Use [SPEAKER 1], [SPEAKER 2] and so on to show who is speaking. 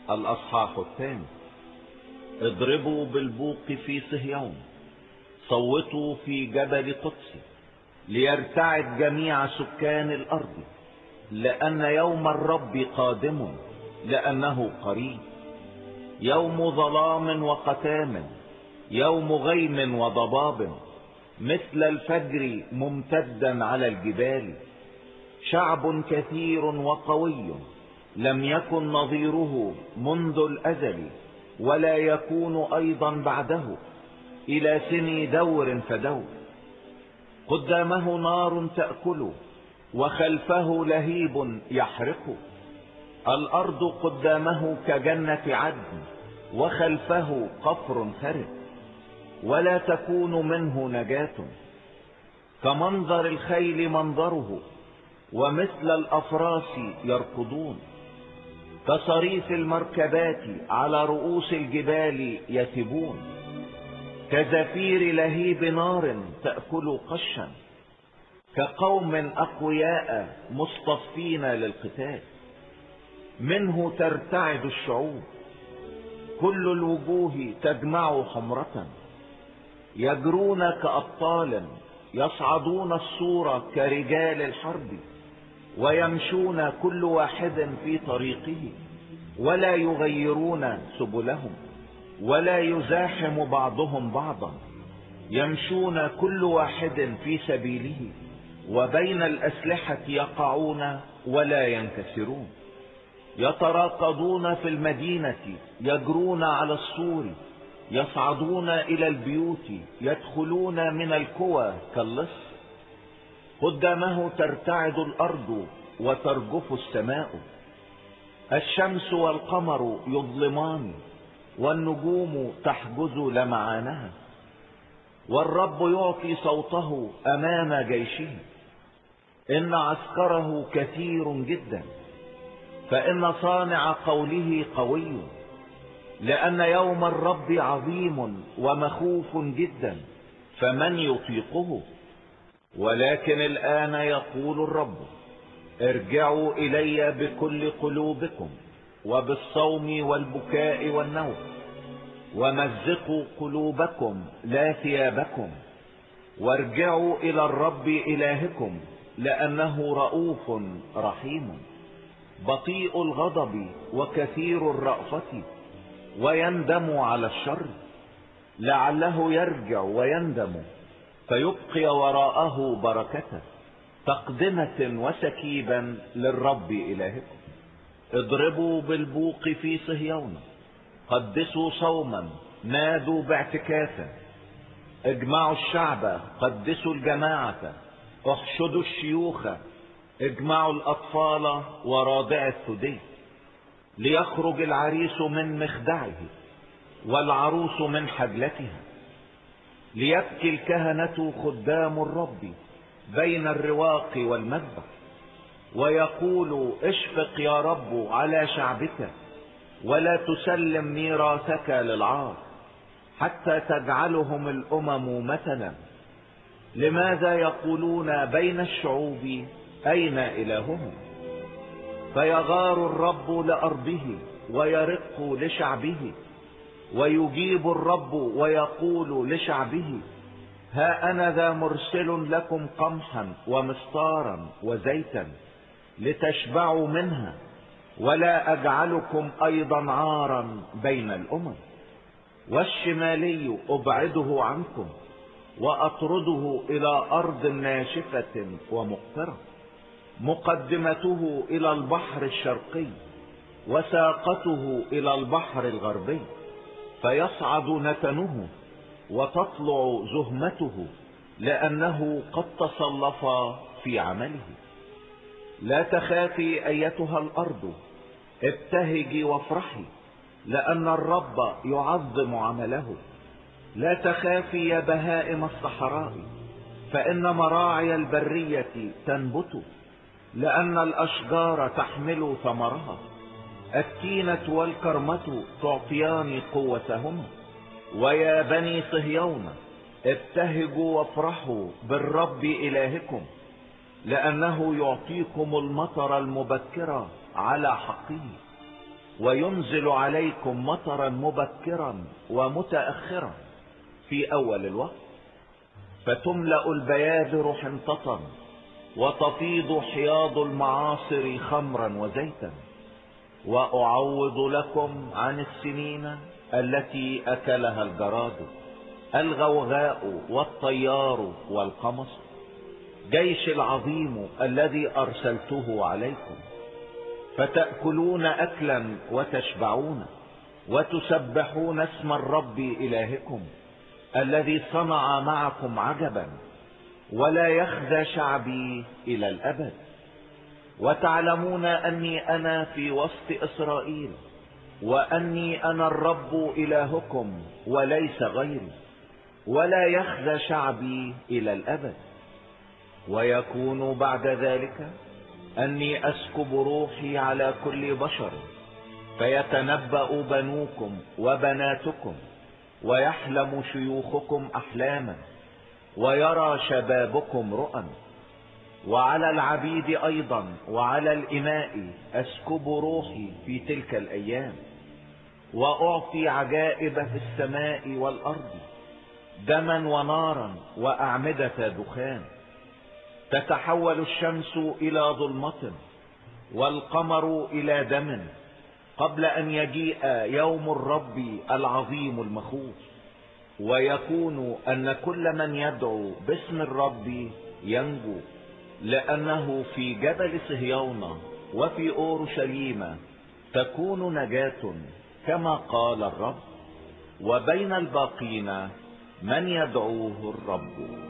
[SPEAKER 1] الأصحاح الثاني. اضربوا بالبوق في صهيون، صوتوا في جبل قدس، ليرتعد جميع سكان الأرض، لأن يوم الرب قادم، لأنه قريب. يوم ظلام وقتام، يوم غيم وضباب، مثل الفجر ممتدا على الجبال. شعب كثير وقوي، لم يكن نظيره منذ الأزل، ولا يكون أيضا بعده إلى سن دور فدور. قدامه نار تأكل، وخلفه لهيب يحرق. الأرض قدامه كجنة عدن، وخلفه قفر خرب، ولا تكون منه نجاة. كمنظر الخيل منظره، ومثل الأفراس يركضون. كصريف المركبات على رؤوس الجبال يتبون. كزفير لهيب نار تأكل قشا. كقوم أقوياء مصطفين للقتال، منه ترتعد الشعوب. كل الوجوه تجمع حمرة، يجرون كأبطال، يصعدون السور كرجال الحرب، ويمشون كل واحد في طريقه، ولا يغيرون سبلهم، ولا يزاحم بعضهم بعضا. يمشون كل واحد في سبيله، وبين الأسلحة يقعون ولا ينكسرون. يتراقضون في المدينة، يجرون على السور، يصعدون إلى البيوت، يدخلون من الكوى كاللص. قدامه ترتعد الأرض وترجف السماء. الشمس والقمر يظلمان، والنجوم تحجز لمعانها. والرب يعطي صوته أمام جيشه، إن عسكره كثير جدا، فإن صانع قوله قوي. لأن يوم الرب عظيم ومخوف جدا، فمن يطيقه؟ ولكن الآن يقول الرب: ارجعوا إلي بكل قلوبكم، وبالصوم والبكاء والنوح، ومزقوا قلوبكم لا ثيابكم، وارجعوا إلى الرب إلهكم، لأنه رؤوف رحيم، بطيء الغضب وكثير الرأفة، ويندم على الشر، لعله يرجع ويندم فيبقي وراءه بركة، تقدمة وسكيبا للرب إلهكم. اضربوا بالبوق في صهيون، قدسوا صوما، نادوا باعتكافا. اجمعوا الشعب، قدسوا الجماعة، احشدوا الشيوخ، اجمعوا الأطفال وراضع الثدي. ليخرج العريس من مخدعه، والعروس من حجلتها. ليبكي الكهنة خدام الرب بين الرواق والمذبح، ويقول: اشفق يا رب على شعبك، ولا تسلم ميراثك للعار، حتى تجعلهم الأمم مثلا. لماذا يقولون بين الشعوب: أين إلههم؟ فيغار الرب لأرضه، ويرق لشعبه، ويجيب الرب ويقول لشعبه: ها أنا ذا مرسل لكم قمحا ومسطارا وزيتا، لتشبعوا منها، ولا أجعلكم أيضا عارا بين الأمم. والشمالي أبعده عنكم، وأطرده إلى أرض ناشفة ومقطرة، مقدمته إلى البحر الشرقي، وساقته إلى البحر الغربي. فيصعد نتنه، وتطلع زهمته، لأنه قد تصلف في عمله. لا تخافي أيتها الأرض، ابتهجي وافرحي، لأن الرب يعظم عمله. لا تخافي يا بهائم الصحراء، فإن مراعي البرية تنبت، لأن الأشجار تحمل ثمرها. التينة والكرمة تعطيان قوتهما. ويا بني صهيون، ابتهجوا وافرحوا بالرب إلهكم، لأنه يعطيكم المطر المبكر على حقه، وينزل عليكم مطرا مبكرا ومتأخرا في أول الوقت، فتملأ البيادر حنطة وتفيض حياض المعاصر خمرا وزيتا، وأعوض لكم عن السنين التي أكلها الجراد، الغوغاء والطيار والقمص، جيش العظيم الذي أرسلته عليكم، فتأكلون أكلا وتشبعون، وتسبحون اسم الرب إلهكم الذي صنع معكم عجبا، ولا يخزى شعبي إلى الأبد. وتعلمون أني أنا في وسط إسرائيل، وأني أنا الرب إلهكم وليس غيري، ولا يخزى شعبي إلى الأبد. ويكون بعد ذلك أني أسكب روحي على كل بشر، فيتنبأ بنوكم وبناتكم، ويحلم شيوخكم أحلاما، ويرى شبابكم رؤى. وعلى العبيد أيضا وعلى الإماء أسكب روحي في تلك الأيام، وأعطي عجائب في السماء والأرض، دما ونارا وأعمدة دخان. تتحول الشمس إلى ظلمة والقمر إلى دم، قبل أن يجيء يوم الرب العظيم المخوف. ويكون أن كل من يدعو باسم الرب ينجو، لأنه في جبل صهيون وفي أورشليم تكون نجاة كما قال الرب، وبين الباقين من يدعوه الرب.